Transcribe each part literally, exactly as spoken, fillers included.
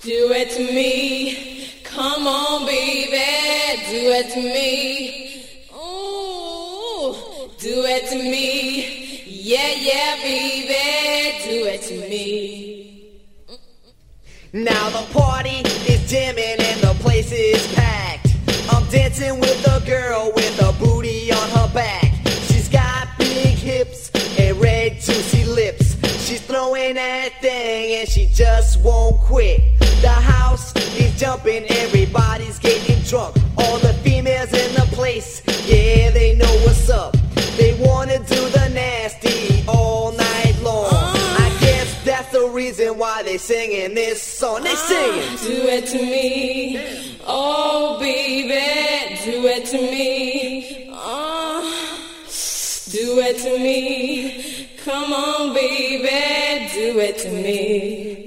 Do it to me. Come on, baby. Do it to me. Ooh, do it to me. Yeah, yeah, baby. Do it to me. Now the party is jamming and the place is packed. I'm dancing with a girl with a booty on her back. She's got big hips and red juicy lips. She's throwing that thing and she just won't quit. The house is jumping, everybody's getting drunk. All the females in the place, yeah, they know what's up. They wanna do the nasty all night long. I guess that's the reason why they singing this song. They singing. Do it to me. Oh, baby, do it to me. Oh, do it to me. Come on, baby, do it to me.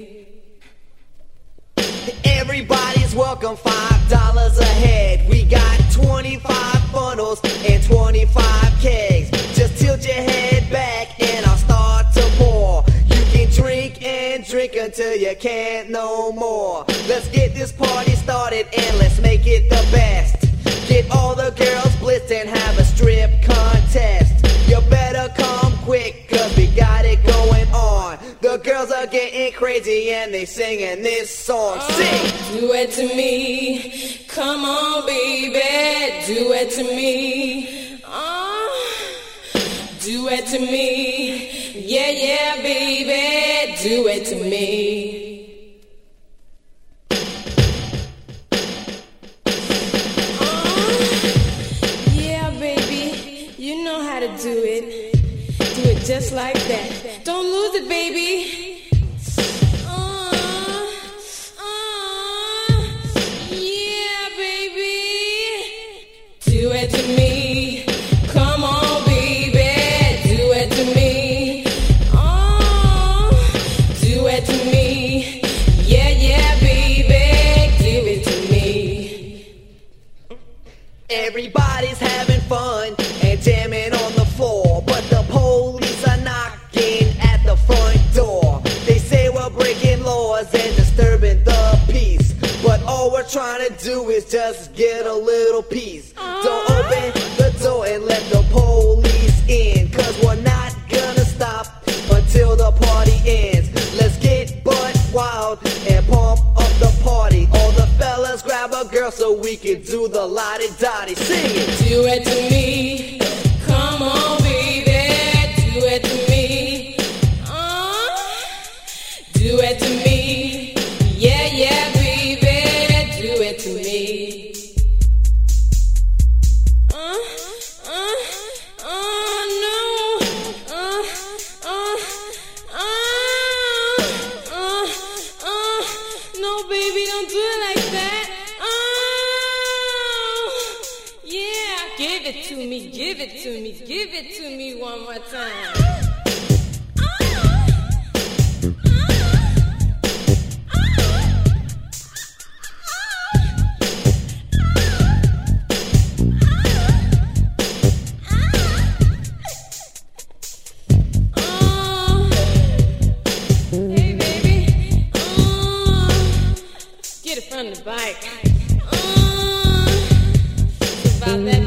Everybody's welcome, five dollars a head. We got twenty-five funnels and twenty-five kegs. Just tilt your head back and I'll start to pour. You can drink and drink until you can't no more. Let's get this party started and let's make it the best. Get all the girls blitzed and have a strip contest. You better come quick cause we got it going on. The girls are getting crazy and they singing this song. Sing! Do it to me. Come on, baby. Do it to me. Oh, do it to me. Yeah, yeah, baby. Do it to me. Oh, yeah, baby. You know how to do it. Do it just like that. Don't lose it, baby. Do it to me. Come on, baby. Do it to me. Oh, do it to me. Yeah, yeah, baby. Do it to me. Everybody's having fun and jamming on the floor, but the police are knocking at the front door. They say we're breaking laws and disturbing the peace, but all we're trying to do is just get a little peace. Don't open the door and let the police in, cause we're not gonna stop until the party ends. Let's get butt wild and pump up the party. All the fellas grab a girl so we can do the lottie-dottie. Sing it! Do it to me. Come on, baby. Do it to me. Oh, do it to me. Yeah, yeah, baby. Do it to me. Give it to me, give it to me, give it to me one more time. Hey baby, get it from the bike. It's about that